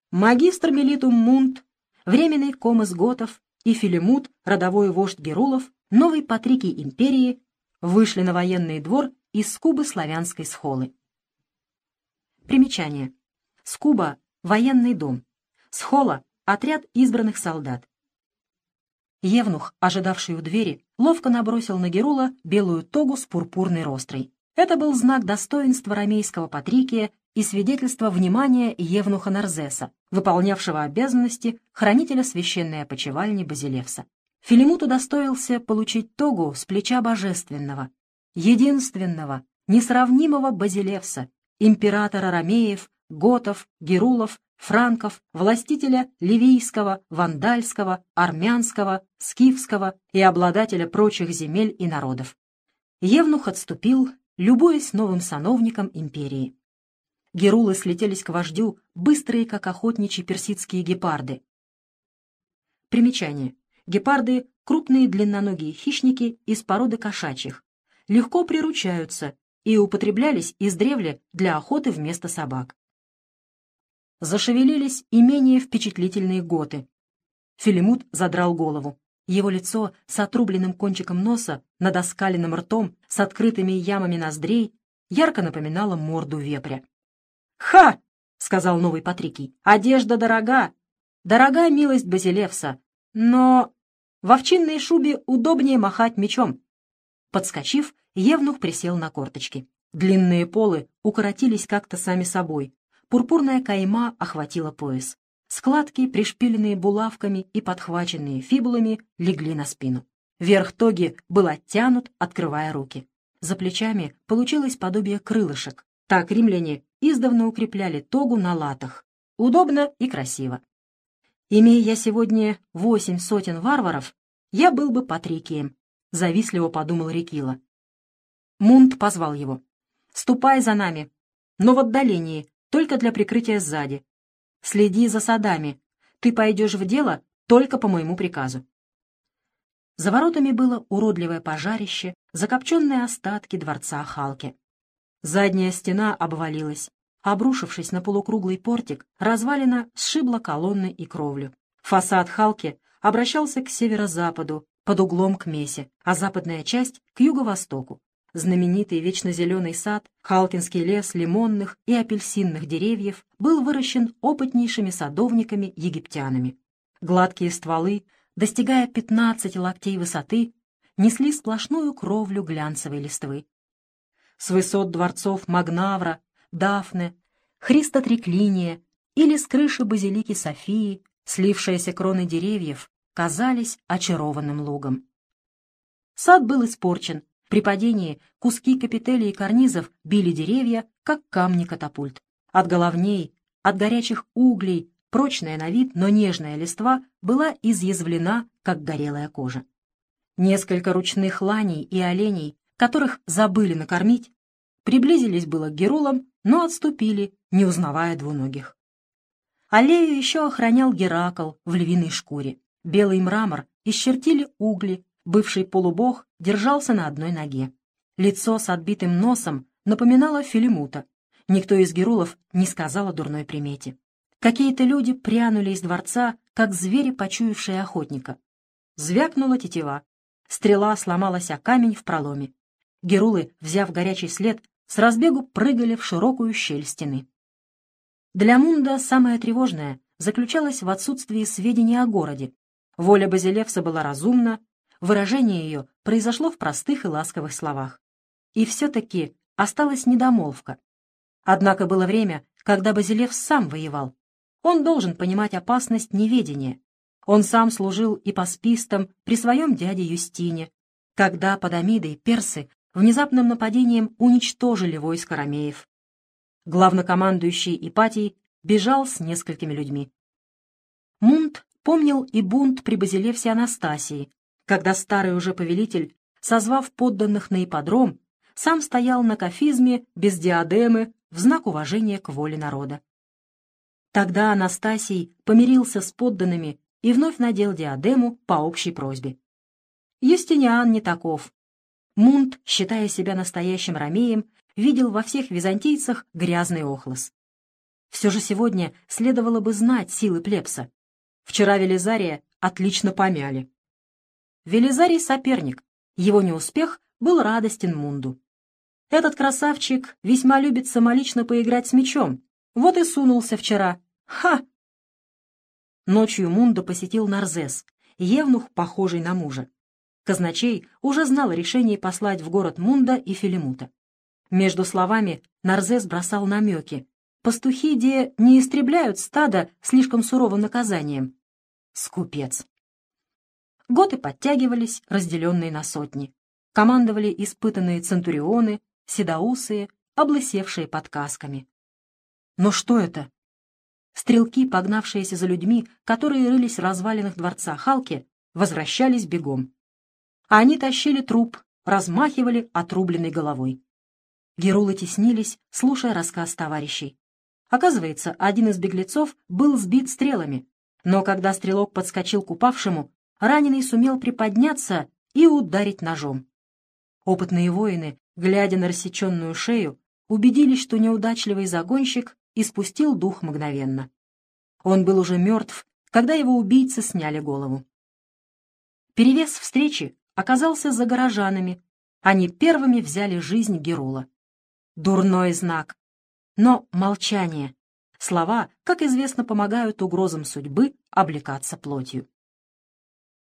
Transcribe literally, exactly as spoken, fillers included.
Магистр милитум Мунт, временный комос готов, и Филимут, родовой вождь Герулов, новый патрикий империи, вышли на военный двор из скубы славянской схолы. Примечание. Скуба — военный дом. Схола — отряд избранных солдат. Евнух, ожидавший у двери, ловко набросил на Герула белую тогу с пурпурной рострой. Это был знак достоинства ромейского патрикия и свидетельство внимания евнуха Нарзеса, выполнявшего обязанности хранителя священной опочивальни Базилевса. Филимут удостоился получить тогу с плеча божественного, единственного, несравнимого Базилевса, императора ромеев, готов, герулов, франков, властителя ливийского, вандальского, армянского, скифского и обладателя прочих земель и народов. Евнух отступил, любуясь новым сановником империи. Герулы слетелись к вождю, быстрые, как охотничьи персидские гепарды. Примечание. Гепарды — крупные длинноногие хищники из породы кошачьих, легко приручаются и употреблялись издревле для охоты вместо собак. Зашевелились и менее впечатлительные готы. Филимут задрал голову. Его лицо с отрубленным кончиком носа, над оскаленным ртом, с открытыми ямами ноздрей, ярко напоминало морду вепря. «Ха!» — сказал новый патрикий. «Одежда дорога! Дорога милость Базилевса, но в овчинной шубе удобнее махать мечом». Подскочив, евнух присел на корточки. Длинные полы укоротились как-то сами собой. Пурпурная кайма охватила пояс. Складки, пришпиленные булавками и подхваченные фибулами, легли на спину. Верх тоги был оттянут, открывая руки. За плечами получилось подобие крылышек. Так римляне издавна укрепляли тогу на латах. Удобно и красиво. Имея я сегодня восемь сотен варваров, я был бы патрикием, — завистливо подумал Рекила. Мунт позвал его. «Ступай за нами, но в отдалении, только для прикрытия сзади. Следи за садами. Ты пойдешь в дело только по моему приказу». За воротами было уродливое пожарище, закопченные остатки дворца Халки. Задняя стена обвалилась. Обрушившись на полукруглый портик, развалина сшибла колонны и кровлю. Фасад Халки обращался к северо-западу, под углом к Месе, а западная часть — к юго-востоку. Знаменитый вечно зеленый сад, Халкинский лес лимонных и апельсинных деревьев, был выращен опытнейшими садовниками-египтянами. Гладкие стволы, достигая пятнадцати локтей высоты, несли сплошную кровлю глянцевой листвы. С высот дворцов Магнавра, Дафне, Христотреклиния или с крыши базилики Софии, слившиеся кроны деревьев, казались очарованным лугом. Сад был испорчен. При падении куски капителей и карнизов били деревья, как камни катапульт. От головней, от горячих углей, прочная на вид, но нежная листва была изъязвлена, как горелая кожа. Несколько ручных ланей и оленей, которых забыли накормить, приблизились было к Герулам, но отступили, не узнавая двуногих. Аллею еще охранял Геракл в львиной шкуре. Белый мрамор исчертили угли, бывший полубог держался на одной ноге. Лицо с отбитым носом напоминало Филимута. Никто из герулов не сказал о дурной примете. Какие-то люди прянули из дворца, как звери, почуявшие охотника. Звякнула тетива. Стрела сломалась о камень в проломе. Герулы, взяв горячий след, с разбегу прыгали в широкую щель стены. Для Мунда самое тревожное заключалось в отсутствии сведений о городе. Воля Базилевса была разумна, выражение ее произошло в простых и ласковых словах. И все-таки осталась недомолвка. Однако было время, когда Базилевс сам воевал. Он должен понимать опасность неведения. Он сам служил и паспистом при своем дяде Юстине, когда под Амидой персы внезапным нападением уничтожили войско ромеев. Главнокомандующий Ипатий бежал с несколькими людьми. Мунт помнил и бунт при Базилевсе Анастасии, когда старый уже повелитель, созвав подданных на ипподром, сам стоял на кафизме без диадемы в знак уважения к воле народа. Тогда Анастасий помирился с подданными и вновь надел диадему по общей просьбе. Юстиниан не таков. Мунт, считая себя настоящим ромеем, видел во всех византийцах грязный охлос. Все же сегодня следовало бы знать силы плебса. Вчера Велизария отлично помяли. Велизарий — соперник. Его неуспех был радостен Мунду. Этот красавчик весьма любит самолично поиграть с мечом. Вот и сунулся вчера. Ха! Ночью Мунда посетил Нарзес, евнух, похожий на мужа. Казначей уже знал о решении послать в город Мунда и Филимута. Между словами Нарзес бросал намеки. Пастухи, де не истребляют стадо слишком суровым наказанием. Скупец. Готы подтягивались, разделенные на сотни. Командовали испытанные центурионы, седоусые, облысевшие под касками. Но что это? Стрелки, погнавшиеся за людьми, которые рылись в развалинах дворца Халки, возвращались бегом. Они тащили труп, размахивали отрубленной головой. Герулы теснились, слушая рассказ товарищей. Оказывается, один из беглецов был сбит стрелами, но когда стрелок подскочил к упавшему, раненый сумел приподняться и ударить ножом. Опытные воины, глядя на рассеченную шею, убедились, что неудачливый загонщик испустил дух мгновенно. Он был уже мертв, когда его убийцы сняли голову. Перевес встречи оказался за горожанами. Они первыми взяли жизнь Герула. Дурной знак. Но молчание. Слова, как известно, помогают угрозам судьбы облекаться плотью.